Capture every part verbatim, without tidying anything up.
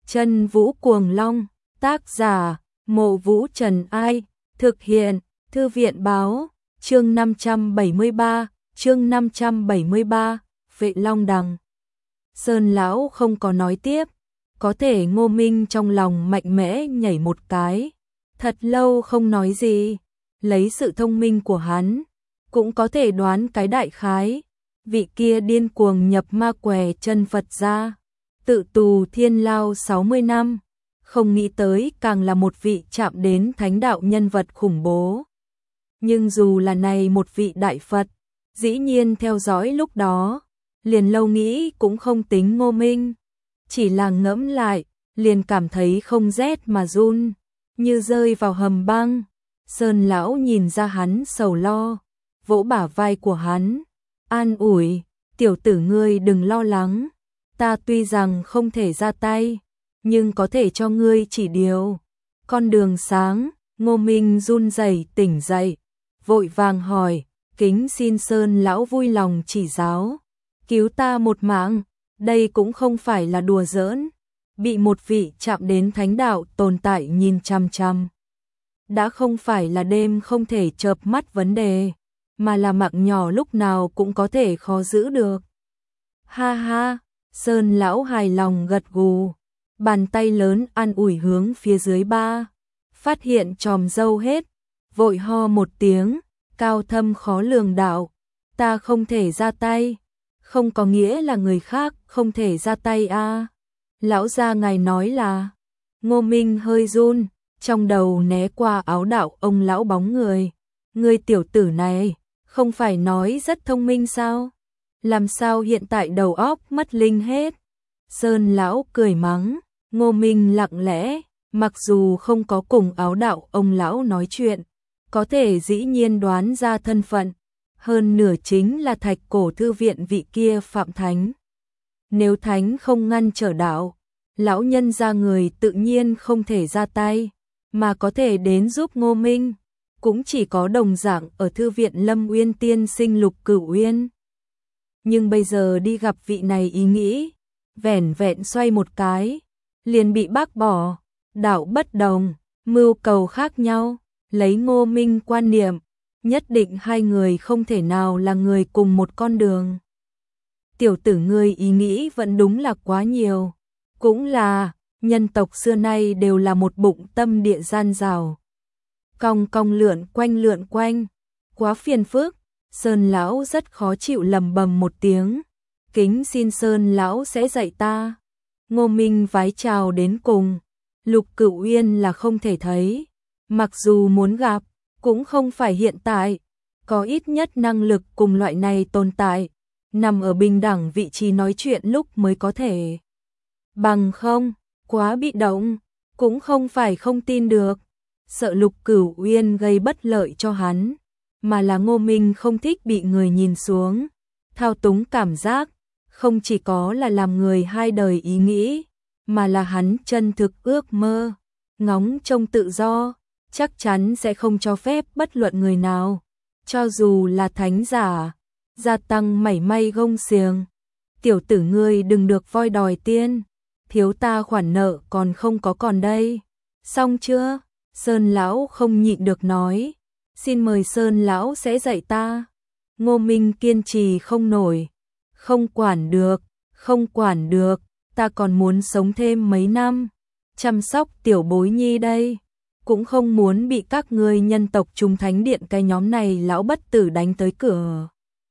Chân Vũ Cuồng Long, tác giả, Mộ Vũ Trần Ai, thực hiện, Thư viện báo, chương năm trăm bảy mươi ba, chương năm trăm bảy mươi ba, Vệ Long Đằng. Sơn lão không có nói tiếp, có thể Ngô Minh trong lòng mạnh mẽ nhảy một cái, thật lâu không nói gì, lấy sự thông minh của hắn, cũng có thể đoán cái đại khái, vị kia điên cuồng nhập ma què chân Phật ra, tự tù thiên lao sáu mươi năm, không nghĩ tới càng là một vị chạm đến thánh đạo nhân vật khủng bố. Nhưng dù là này một vị đại Phật, dĩ nhiên theo dõi lúc đó, liền lâu nghĩ cũng không tính Ngô Minh, chỉ là ngẫm lại, liền cảm thấy không rét mà run, như rơi vào hầm băng. Sơn lão nhìn ra hắn sầu lo, vỗ bả vai của hắn, an ủi, tiểu tử ngươi đừng lo lắng, ta tuy rằng không thể ra tay, nhưng có thể cho ngươi chỉ điều. Con đường sáng, Ngô Minh run rẩy tỉnh dậy, vội vàng hỏi, kính xin Sơn lão vui lòng chỉ giáo, cứu ta một mạng, đây cũng không phải là đùa giỡn, bị một vị chạm đến thánh đạo tồn tại nhìn chăm chăm. Đã không phải là đêm không thể chợp mắt vấn đề, mà là mạng nhỏ lúc nào cũng có thể khó giữ được. Ha ha, Sơn lão hài lòng gật gù, bàn tay lớn an ủi hướng phía dưới ba, phát hiện tròm râu hết, vội ho một tiếng, cao thâm khó lường đạo, ta không thể ra tay, không có nghĩa là người khác không thể ra tay a. À. Lão gia ngài nói là, Ngô Minh hơi run, trong đầu né qua áo đạo ông lão bóng người, người tiểu tử này, không phải nói rất thông minh sao? Làm sao hiện tại đầu óc mất linh hết? Sơn lão cười mắng, Ngô Minh lặng lẽ, mặc dù không có cùng áo đạo ông lão nói chuyện, có thể dĩ nhiên đoán ra thân phận, hơn nửa chính là Thạch Cổ thư viện vị kia Phạm Thánh. Nếu Thánh không ngăn trở đạo, lão nhân ra người tự nhiên không thể ra tay, mà có thể đến giúp Ngô Minh, cũng chỉ có đồng dạng ở thư viện Lâm Uyên tiên sinh Lục Cửu Uyên. Nhưng bây giờ đi gặp vị này ý nghĩ, vẻn vẹn xoay một cái, liền bị bác bỏ, đạo bất đồng, mưu cầu khác nhau, lấy Ngô Minh quan niệm, nhất định hai người không thể nào là người cùng một con đường. Tiểu tử ngươi ý nghĩ vẫn đúng là quá nhiều, cũng là, nhân tộc xưa nay đều là một bụng tâm địa gian rào. Cong cong lượn quanh lượn quanh, quá phiền phức, Sơn lão rất khó chịu lầm bầm một tiếng, kính xin Sơn lão sẽ dạy ta. Ngô Minh vái chào đến cùng, Lục Cửu Uyên là không thể thấy, mặc dù muốn gặp, cũng không phải hiện tại, có ít nhất năng lực cùng loại này tồn tại, nằm ở bình đẳng vị trí nói chuyện lúc mới có thể. Bằng không, quá bị động, cũng không phải không tin được, sợ Lục Cửu Uyên gây bất lợi cho hắn, mà là Ngô Minh không thích bị người nhìn xuống, thao túng cảm giác, không chỉ có là làm người hai đời ý nghĩ, mà là hắn chân thực ước mơ, ngóng trông tự do, chắc chắn sẽ không cho phép bất luận người nào, cho dù là thánh giả, gia tăng mảy may gông xiềng. Tiểu tử ngươi đừng được voi đòi tiên, thiếu ta khoản nợ còn không có còn đây. Xong chưa? Sơn lão không nhịn được nói, xin mời Sơn lão sẽ dạy ta. Ngô Minh kiên trì không nổi, không quản được, không quản được, ta còn muốn sống thêm mấy năm, chăm sóc tiểu bối nhi đây, cũng không muốn bị các ngươi nhân tộc Trung Thánh Điện cái nhóm này lão bất tử đánh tới cửa.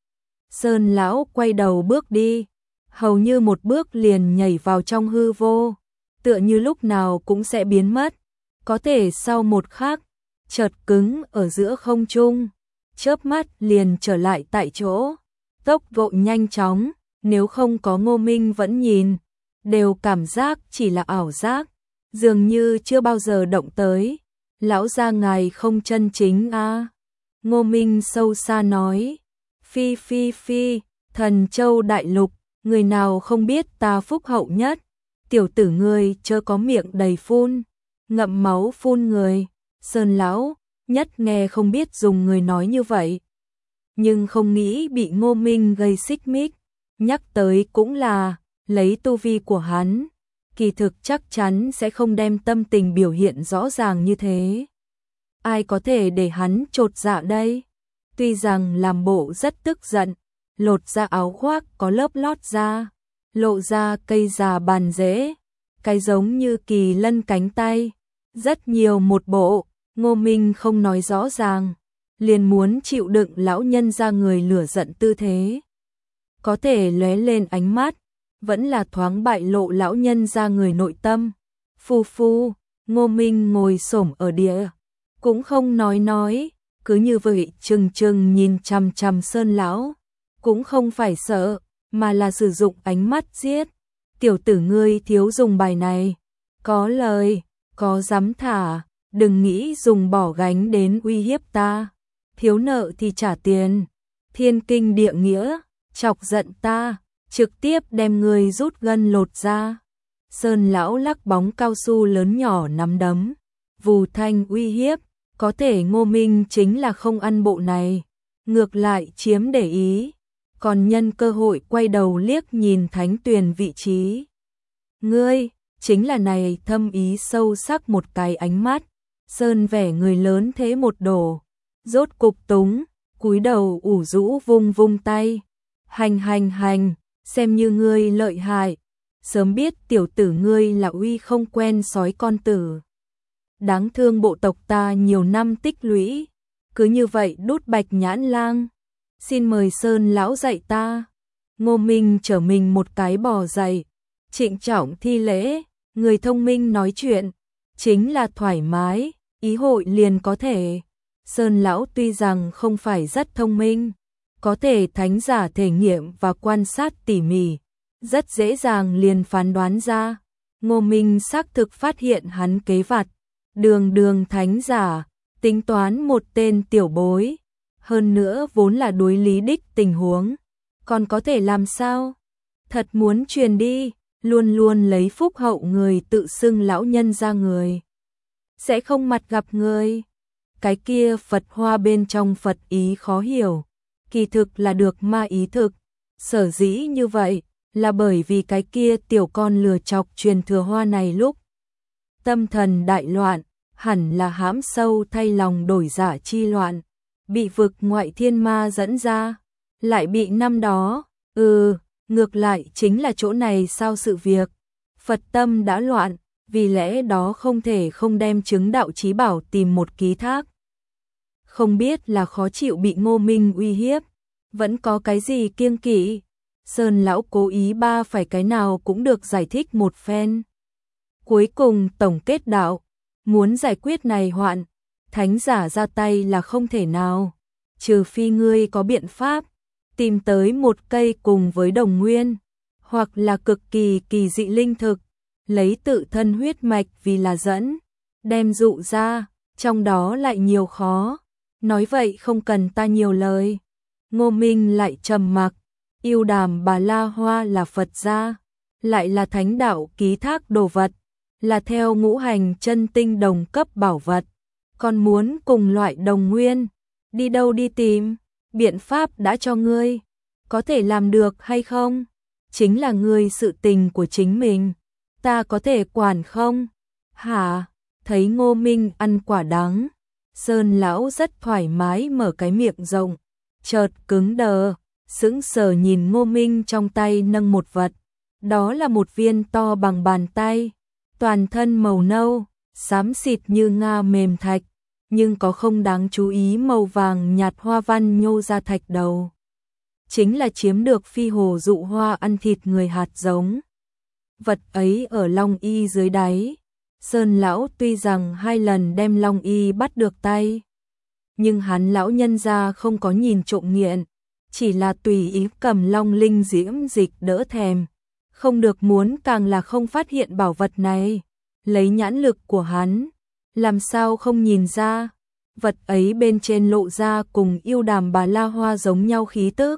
Sơn lão quay đầu bước đi, hầu như một bước liền nhảy vào trong hư vô, tựa như lúc nào cũng sẽ biến mất, có thể sau một khắc, chợt cứng ở giữa không trung, chớp mắt liền trở lại tại chỗ, tốc độ nhanh chóng, nếu không có Ngô Minh vẫn nhìn, đều cảm giác chỉ là ảo giác, dường như chưa bao giờ động tới. Lão gia ngài không chân chính a. À. Ngô Minh sâu xa nói, phi phi phi, Thần Châu đại lục, người nào không biết ta phúc hậu nhất, tiểu tử ngươi chớ có miệng đầy phun, ngậm máu phun người. Sơn lão nhất nghe không biết dùng người nói như vậy, nhưng không nghĩ bị Ngô Minh gây xích mích, nhắc tới cũng là, lấy tu vi của hắn, kỳ thực chắc chắn sẽ không đem tâm tình biểu hiện rõ ràng như thế. Ai có thể để hắn chột dạ đây? Tuy rằng làm bộ rất tức giận, lột ra áo khoác có lớp lót da, lộ ra cây già bàn rễ, cái giống như kỳ lân cánh tay, rất nhiều một bộ. Ngô Minh không nói rõ ràng, liền muốn chịu đựng lão nhân ra người lửa giận tư thế. Có thể lóe lên ánh mắt, vẫn là thoáng bại lộ lão nhân ra người nội tâm. Phu phu, Ngô Minh ngồi xổm ở địa, cũng không nói nói, cứ như vậy chừng chừng nhìn chằm chằm Sơn lão, cũng không phải sợ, mà là sử dụng ánh mắt giết. Tiểu tử ngươi thiếu dùng bài này, có lời, có dám thả, đừng nghĩ dùng bỏ gánh đến uy hiếp ta, thiếu nợ thì trả tiền, thiên kinh địa nghĩa, chọc giận ta, trực tiếp đem ngươi rút gân lột ra. Sơn lão lắc bóng cao su lớn nhỏ nắm đấm, vù thanh uy hiếp, có thể Ngô Minh chính là không ăn bộ này, ngược lại chiếm để ý, còn nhân cơ hội quay đầu liếc nhìn Thánh Tuyền vị trí. Ngươi, chính là này thâm ý sâu sắc một cái ánh mắt, Sơn vẻ người lớn thế một đổ, rốt cục túng, cúi đầu ủ rũ vung vung tay, hành hành hành, xem như ngươi lợi hại, sớm biết tiểu tử ngươi là uy không quen sói con tử. Đáng thương bộ tộc ta nhiều năm tích lũy, cứ như vậy đút bạch nhãn lang, xin mời Sơn lão dạy ta. Ngô Minh trở mình một cái bò dậy, trịnh trọng thi lễ, người thông minh nói chuyện, chính là thoải mái, ý hội liền có thể. Sơn lão tuy rằng không phải rất thông minh, có thể thánh giả thể nghiệm và quan sát tỉ mỉ, rất dễ dàng liền phán đoán ra. Ngô Minh xác thực phát hiện hắn kế vặt, đường đường thánh giả, tính toán một tên tiểu bối, hơn nữa vốn là đối lý đích tình huống, còn có thể làm sao? Thật muốn truyền đi, luôn luôn lấy phúc hậu người tự xưng lão nhân ra người, sẽ không mặt gặp người. Cái kia Phật hoa bên trong Phật ý khó hiểu, kỳ thực là được ma ý thực, sở dĩ như vậy là bởi vì cái kia tiểu con lừa chọc truyền thừa hoa này lúc tâm thần đại loạn, hẳn là hãm sâu thay lòng đổi dạ chi loạn, bị vực ngoại thiên ma dẫn ra, lại bị năm đó, ừ, ngược lại chính là chỗ này sao sự việc, Phật tâm đã loạn, vì lẽ đó không thể không đem chứng đạo chí bảo tìm một ký thác. Không biết là khó chịu bị Ngô Minh uy hiếp, vẫn có cái gì kiêng kỵ, Sơn lão cố ý ba phải cái nào cũng được giải thích một phen. Cuối cùng tổng kết đạo, muốn giải quyết này hoạn, thánh giả ra tay là không thể nào, trừ phi ngươi có biện pháp, tìm tới một cây cùng với đồng nguyên, hoặc là cực kỳ kỳ dị linh thực, lấy tự thân huyết mạch vì là dẫn, đem dụ ra, trong đó lại nhiều khó, nói vậy không cần ta nhiều lời. Ngô Minh lại trầm mặc, yêu đàm bà la hoa là Phật gia, lại là thánh đạo ký thác đồ vật, là theo ngũ hành chân tinh đồng cấp bảo vật, còn muốn cùng loại đồng nguyên, đi đâu đi tìm, biện pháp đã cho ngươi, có thể làm được hay không, chính là ngươi sự tình của chính mình, ta có thể quản không? Hả? Thấy Ngô Minh ăn quả đắng, Sơn lão rất thoải mái mở cái miệng rộng, chợt cứng đờ, sững sờ nhìn Ngô Minh trong tay nâng một vật, đó là một viên to bằng bàn tay, toàn thân màu nâu, xám xịt như nga mềm thạch, nhưng có không đáng chú ý màu vàng nhạt hoa văn nhô ra thạch đầu. Chính là chiếm được phi hồ dụ hoa ăn thịt người hạt giống. Vật ấy ở Long Y dưới đáy, Sơn lão tuy rằng hai lần đem Long Y bắt được tay, nhưng hắn lão nhân ra không có nhìn trộm nghiện, chỉ là tùy ý cầm long linh diễm dịch đỡ thèm, không được muốn càng là không phát hiện bảo vật này, lấy nhãn lực của hắn, làm sao không nhìn ra, vật ấy bên trên lộ ra cùng yêu đàm bà la hoa giống nhau khí tức.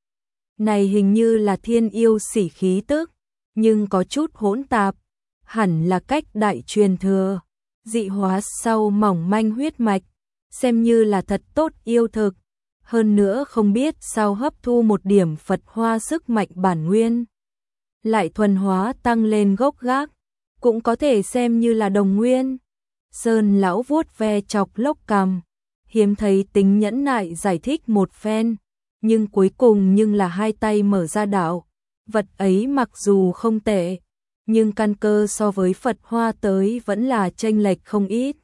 Này hình như là thiên yêu sỉ khí tức, nhưng có chút hỗn tạp, hẳn là cách đại truyền thừa, dị hóa sau mỏng manh huyết mạch, xem như là thật tốt yêu thực, hơn nữa không biết sao hấp thu một điểm Phật hoa sức mạnh bản nguyên, lại thuần hóa tăng lên gốc gác, cũng có thể xem như là đồng nguyên. Sơn lão vuốt ve chọc lốc cằm, hiếm thấy tính nhẫn nại giải thích một phen, nhưng cuối cùng nhưng là hai tay mở ra đạo. Vật ấy mặc dù không tệ, nhưng căn cơ so với Phật Hoa tới vẫn là chênh lệch không ít.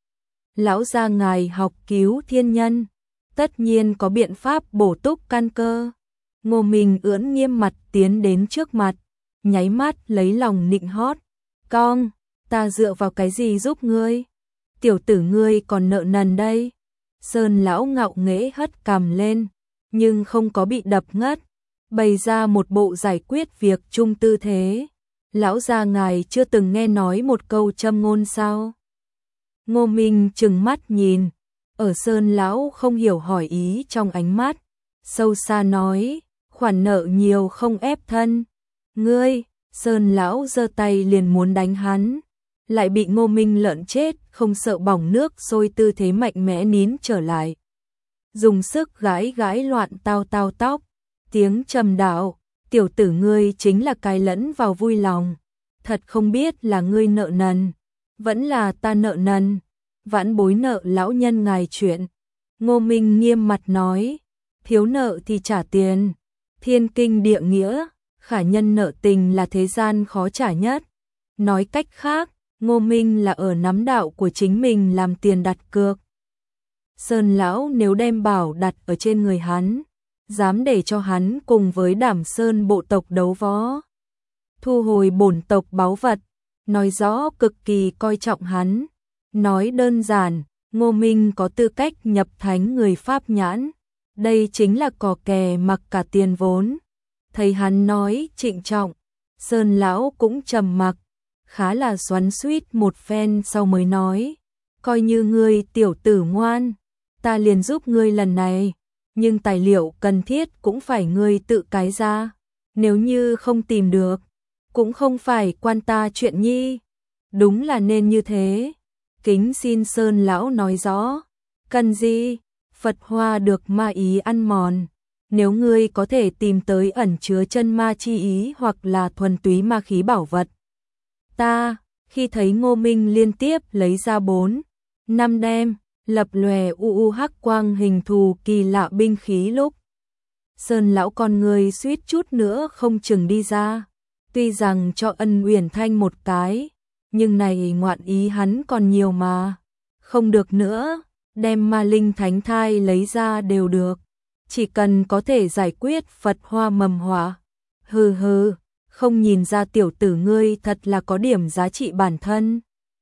Lão gia ngài học cứu thiên nhân, tất nhiên có biện pháp bổ túc căn cơ. Ngô Minh ưỡn nghiêm mặt tiến đến trước mặt, nháy mắt lấy lòng nịnh hót. Con, ta dựa vào cái gì giúp ngươi? Tiểu tử ngươi còn nợ nần đây. Sơn lão ngạo nghễ hất cằm lên, nhưng không có bị đập ngất, bày ra một bộ giải quyết việc chung tư thế. Lão gia ngài chưa từng nghe nói một câu châm ngôn sao? Ngô Minh trừng mắt nhìn, ở Sơn lão không hiểu hỏi ý trong ánh mắt, sâu xa nói, khoản nợ nhiều không ép thân. Ngươi, Sơn lão giơ tay liền muốn đánh hắn, lại bị Ngô Minh lợn chết không sợ bỏng nước sôi tư thế mạnh mẽ nín trở lại. Dùng sức gãi gãi loạn tao tao tóc, tiếng trầm đạo, tiểu tử ngươi chính là cái lẫn vào vui lòng, thật không biết là ngươi nợ nần, vẫn là ta nợ nần, vãn bối nợ lão nhân ngài chuyện. Ngô Minh nghiêm mặt nói, thiếu nợ thì trả tiền, thiên kinh địa nghĩa, khả nhân nợ tình là thế gian khó trả nhất. Nói cách khác, Ngô Minh là ở nắm đạo của chính mình làm tiền đặt cược. Sơn lão nếu đem bảo đặt ở trên người hắn, dám để cho hắn cùng với Đảm Sơn bộ tộc đấu võ, thu hồi bổn tộc báu vật, nói rõ cực kỳ coi trọng hắn. Nói đơn giản, Ngô Minh có tư cách nhập thánh người Pháp nhãn, đây chính là cò kè mặc cả tiền vốn. Thấy hắn nói trịnh trọng, Sơn lão cũng trầm mặc, khá là xoắn xuýt một phen sau mới nói, coi như ngươi tiểu tử ngoan, ta liền giúp ngươi lần này, nhưng tài liệu cần thiết cũng phải ngươi tự cái ra, nếu như không tìm được, cũng không phải quan ta chuyện nhi. Đúng là nên như thế. Kính xin Sơn lão nói rõ, cần gì? Phật Hoa được ma ý ăn mòn, nếu ngươi có thể tìm tới ẩn chứa chân ma chi ý hoặc là thuần túy ma khí bảo vật. Ta, khi thấy Ngô Minh liên tiếp lấy ra bốn, năm đem, lập lòe u u hắc quang hình thù kỳ lạ binh khí lúc, Sơn lão con người suýt chút nữa không chừng đi ra, tuy rằng cho Ân Uyển Thanh một cái, nhưng này ngoạn ý hắn còn nhiều mà, không được nữa, đem ma linh thánh thai lấy ra đều được, chỉ cần có thể giải quyết Phật Hoa mầm họa. Hừ hừ, không nhìn ra tiểu tử ngươi thật là có điểm giá trị bản thân.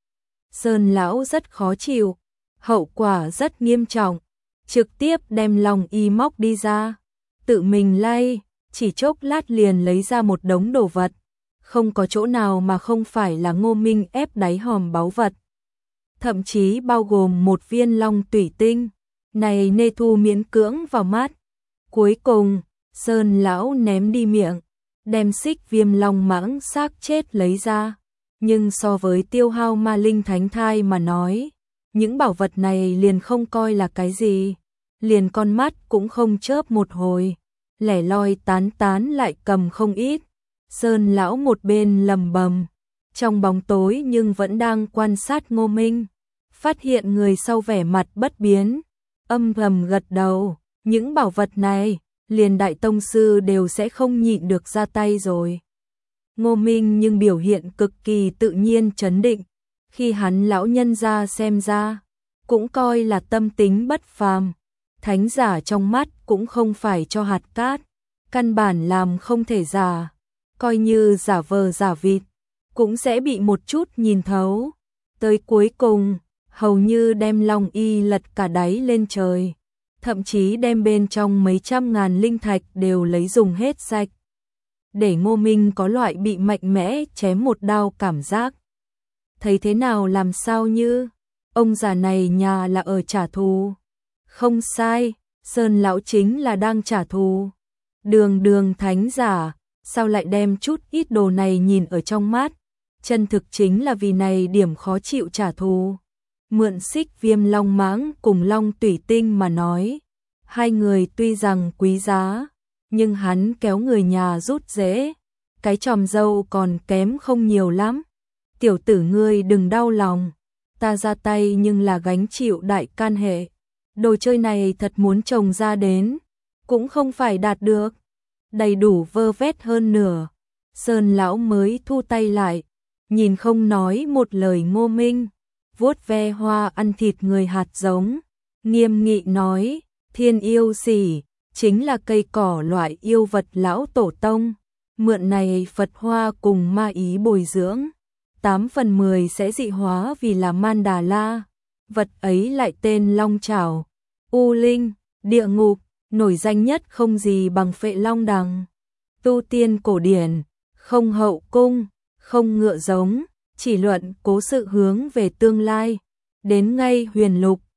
Sơn lão rất khó chịu, hậu quả rất nghiêm trọng, trực tiếp đem lòng y móc đi ra, tự mình lay, chỉ chốc lát liền lấy ra một đống đồ vật, không có chỗ nào mà không phải là Ngô Minh ép đáy hòm báu vật. Thậm chí bao gồm một viên long tủy tinh, này Nê Thu miễn cưỡng vào mắt. Cuối cùng, Sơn lão ném đi miệng, đem xích viêm long mãng xác chết lấy ra, nhưng so với tiêu hao ma linh thánh thai mà nói, những bảo vật này liền không coi là cái gì, liền con mắt cũng không chớp một hồi, lẻ loi tán tán lại cầm không ít. Sơn lão một bên lầm bầm, trong bóng tối nhưng vẫn đang quan sát Ngô Minh, phát hiện người sau vẻ mặt bất biến, âm thầm gật đầu, những bảo vật này, liền đại tông sư đều sẽ không nhịn được ra tay rồi. Ngô Minh nhưng biểu hiện cực kỳ tự nhiên trấn định, khi hắn lão nhân ra xem ra, cũng coi là tâm tính bất phàm, thánh giả trong mắt cũng không phải cho hạt cát, căn bản làm không thể giả, coi như giả vờ giả vịt, cũng sẽ bị một chút nhìn thấu. Tới cuối cùng, hầu như đem long y lật cả đáy lên trời, thậm chí đem bên trong mấy trăm ngàn linh thạch đều lấy dùng hết sạch, để Ngô Minh có loại bị mạnh mẽ chém một đao cảm giác. Thấy thế nào làm sao như, ông già này nhà là ở trả thù. Không sai, Sơn lão chính là đang trả thù. Đường đường thánh giả, sao lại đem chút ít đồ này nhìn ở trong mắt, chân thực chính là vì này điểm khó chịu trả thù. Mượn xích viêm long mãng cùng long tủy tinh mà nói, hai người tuy rằng quý giá, nhưng hắn kéo người nhà rút dễ, cái chòm dâu còn kém không nhiều lắm. tiểu tử ngươi đừng đau lòng, ta ra tay nhưng là gánh chịu đại can hệ. Đồ chơi này thật muốn trồng ra đến, cũng không phải đạt được. Đầy đủ vơ vét hơn nửa. Sơn lão mới thu tay lại, nhìn không nói một lời Ngô Minh, vuốt ve hoa ăn thịt người hạt giống, nghiêm nghị nói, thiên yêu xỉ, chính là cây cỏ loại yêu vật lão tổ tông, mượn này Phật hoa cùng ma ý bồi dưỡng, tám phần mười sẽ dị hóa vì là Man Đà La, vật ấy lại tên Long Chảo, U Linh, địa ngục, nổi danh nhất không gì bằng Phệ Long Đằng. Tu tiên cổ điển, không hậu cung, không ngựa giống, chỉ luận cố sự hướng về tương lai, đến ngay huyền lục,